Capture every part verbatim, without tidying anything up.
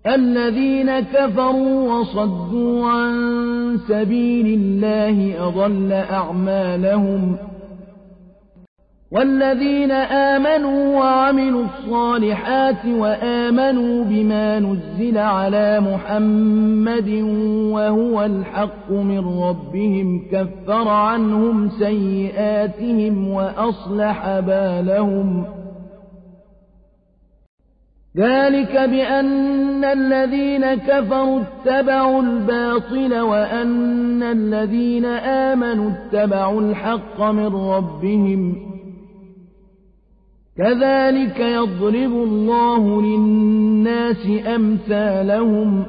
الذين كفروا وصدوا عن سبيل الله أضل أعمالهم والذين آمنوا وعملوا الصالحات وآمنوا بما نزل على محمد وهو الحق من ربهم كفر عنهم سيئاتهم وأصلح بالهم ذلك بأن الذين كفروا اتبعوا الباطل وأن الذين آمنوا اتبعوا الحق من ربهم كذلك يضرب الله للناس أمثالهم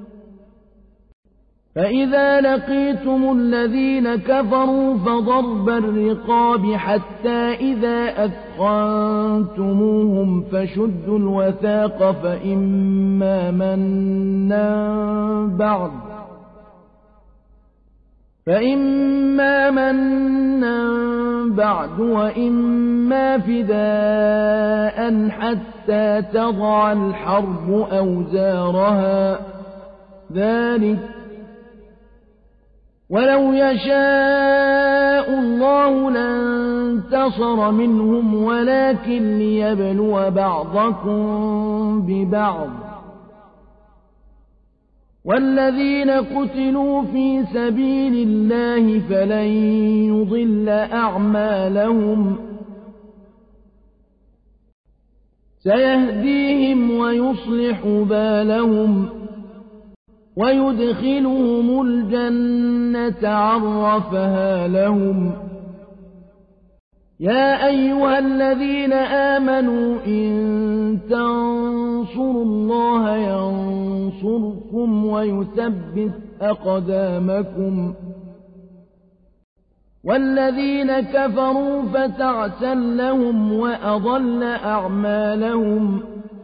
فإذا لقيتم الذين كفروا فضرب الرقاب حتى إذا أثخنتموهم فشدوا الوثاق فإما منا بعد فإما منا بعد وإما فداء حتى تضع الحرب أوزارها ذلك ولو يشاء الله لانتصر منهم ولكن ليبلو بعضكم ببعض والذين قتلوا في سبيل الله فلن يضل أعمالهم سيهديهم ويصلح بالهم ويدخلهم الجنة عرفها لهم يا أيها الذين آمنوا إن تنصروا الله ينصركم ويثبت أقدامكم والذين كفروا فتعسا لهم وأضل أعمالهم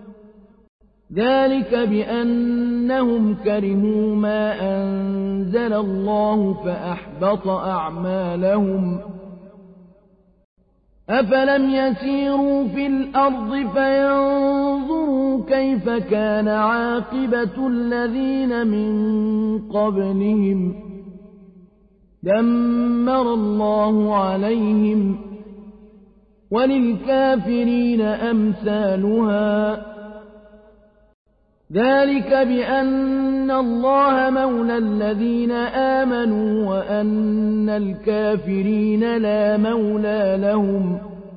ذلك بأنهم كرهوا ما أنزل الله فأحبط أعمالهم أفلم يسيروا في الأرض فينظروا كيف كان عاقبة الذين من قبلهم دمر الله عليهم وللكافرين أمثالها ذلك بأن الله مولى الذين آمنوا وأن الكافرين لا مولى لهم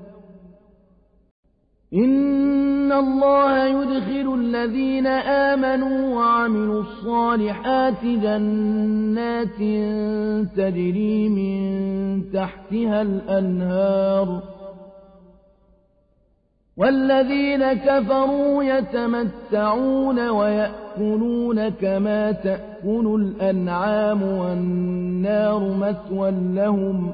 إن الله يدخل الذين آمنوا وعملوا الصالحات جنات تجري من تحتها الأنهار والذين كفروا يتمتعون ويأكلون كما تأكل الأنعام والنار مثوى لهم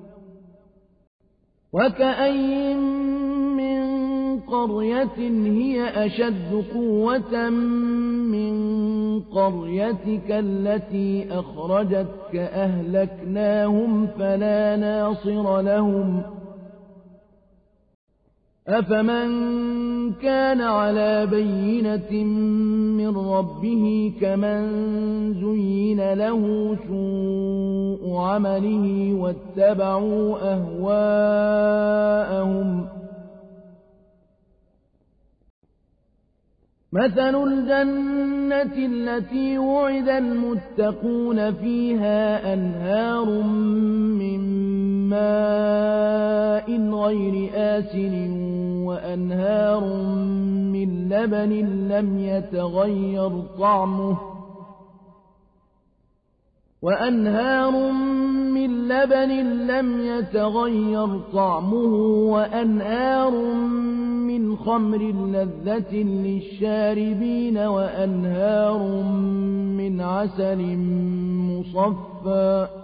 وكأين من قرية هي أشد قوة من قريتك التي أخرجتك أهلكناهم فلا ناصر لهم أفمن كان على بينة من ربه كمن زين له سوء عمله واتبعوا أهواءهم مثل الجنة التي وعد المتقون فيها أنهار من ماء غير آسن وأنهار من لبن لم يتغير طعمه وأنهار من لبن لم يتغير طعمه وأنهار من خمر لذة للشاربين وأنهار من عسل مصفى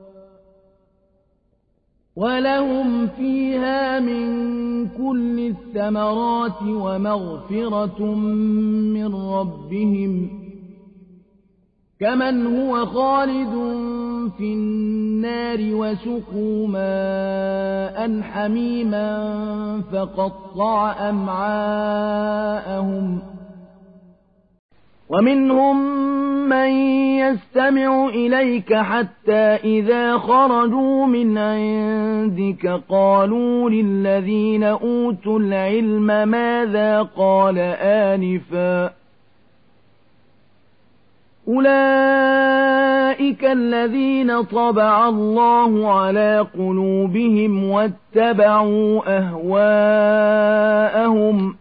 ولهم فيها من كل الثمرات ومغفرة من ربهم كمن هو خالد في النار وسقوا ماء حميما فقطع أمعاءهم ومنهم من يستمع إليك حتى إذا خرجوا من عندك قالوا للذين أوتوا العلم ماذا قال آنفا أولئك الذين طبع الله على قلوبهم واتبعوا أهواءهم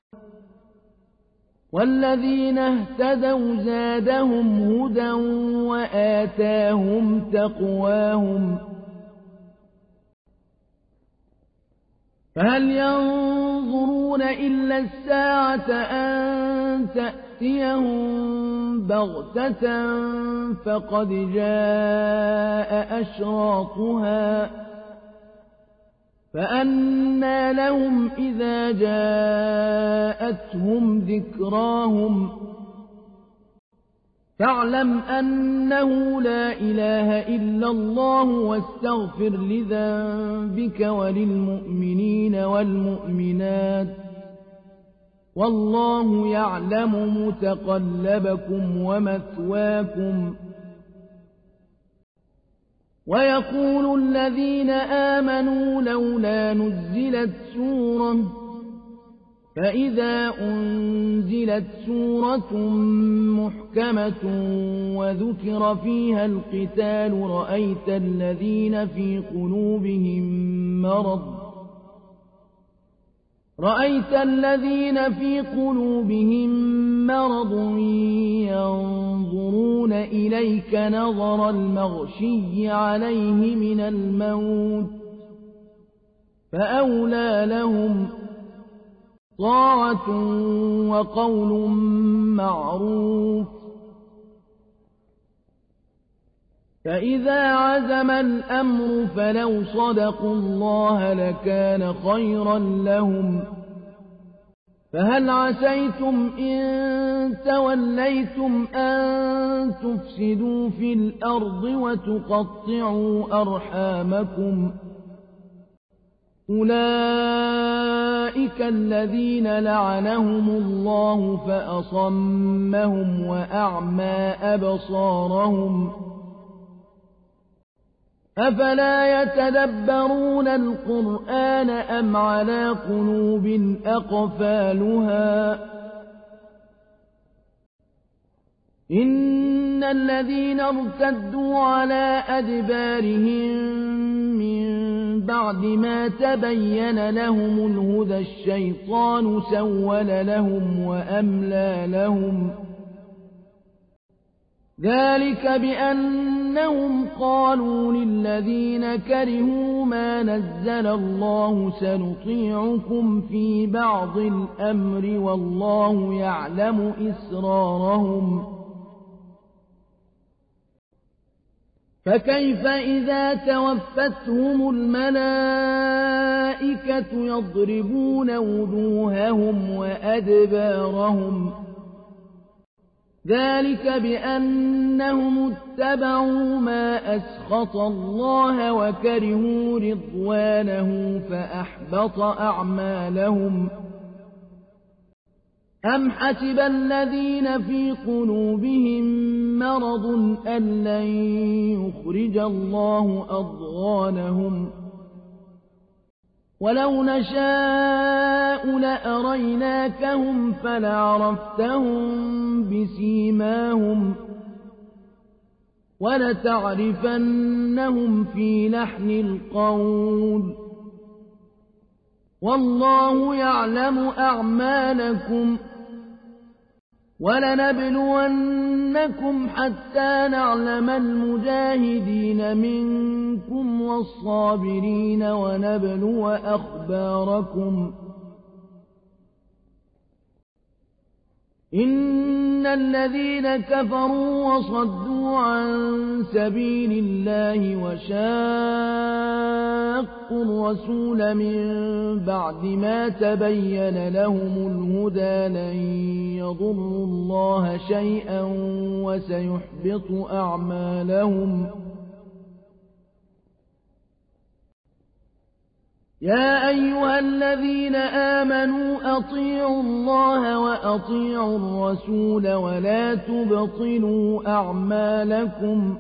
والذين اهتدوا زادهم هدى وآتاهم تقواهم فهل ينظرون إلا الساعة أن تأتيهم بغتة فقد جاء أشراطها فأنى لهم إذا جاءتهم ذكراهم فاعلم أنه لا إله إلا الله واستغفر لذنبك وللمؤمنين والمؤمنات والله يعلم متقلبكم ومثواكم ويقول الذين آمنوا لولا نزلت سورة فإذا أنزلت سورة محكمة وذكر فيها القتال رأيت الذين في قلوبهم مرض رأيت الذين في قلوبهم مرض ينظرون إليك نظر المغشي عليه من الموت فأولى لهم طاعة وقول معروف فإذا عزم الأمر فلو صدقوا الله لكان خيرا لهم فهل عسيتم إن توليتم أن تفسدوا في الأرض وتقطعوا أرحامكم أولئك الذين لعنهم الله فأصمهم وأعمى أبصارهم أفلا يتدبرون القرآن أم على قلوب أقفالها إن الذين ارتدوا على أدبارهم من بعد ما تبين لهم الهدى الشيطان سول لهم وأملى لهم ذلك بأنهم قالوا للذين كرهوا ما نزل الله سنطيعكم في بعض الأمر والله يعلم إسرارهم فكيف إذا توفتهم الملائكة يضربون وجوههم وأدبارهم ذلك بأنهم اتبعوا ما أسخط الله وكرهوا رضوانه فأحبط أعمالهم أم حسب الذين في قلوبهم مرض أن لن يخرج الله أضغانهم ولو نشاء لأريناكهم فلعرفتهم بسيماهم ولتعرفنهم في لحن القول والله يعلم أعمالكم ولنبلونكم حتى نعلم المجاهدين منكم والصابرين ونبلو أخباركم إن الذين كفروا وصدوا عن سبيل الله وشاقوا الرسول من بعد ما تبين لهم الهدى لن يضروا الله شيئا وسيحبط أعمالهم يا أيها الذين آمنوا أطيعوا الله وأطيعوا الرسول ولا تبطلوا أعمالكم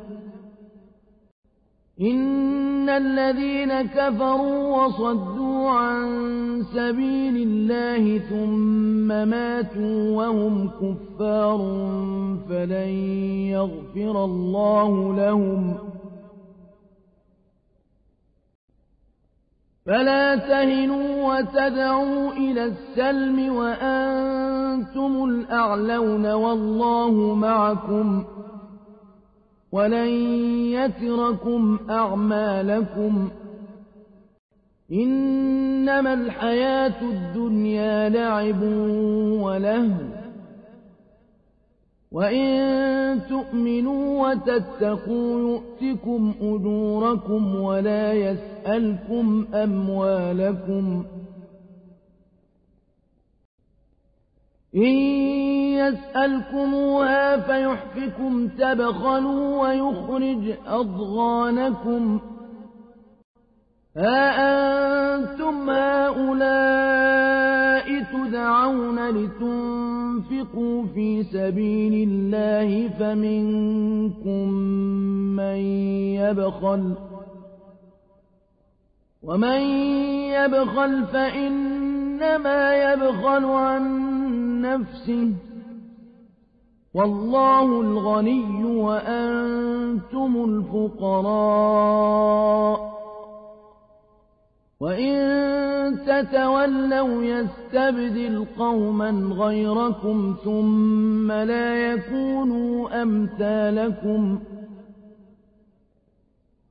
إن الذين كفروا وصدوا عن سبيل الله ثم ماتوا وهم كفار فلن يغفر الله لهم فلا تهنوا وتدعوا إلى السلم وأنتم الأعلون والله معكم ولن يتركم أعمالكم إنما الحياة الدنيا لعب ولهو وإن تؤمنوا وتتقوا يؤتكم أجوركم ولا يسألكم أموالكم إن يسألكموها فيحفكم تبخلوا ويخرج أضغانكم ها أنتم هؤلاء تدعون لتنفقوا في سبيل الله فمنكم من يبخل ومن يبخل فإنما يبخل عن نفسه والله الغني وأنتم الفقراء وإن تتولوا يستبدل قوما غيركم ثم لا يكونوا أمثالكم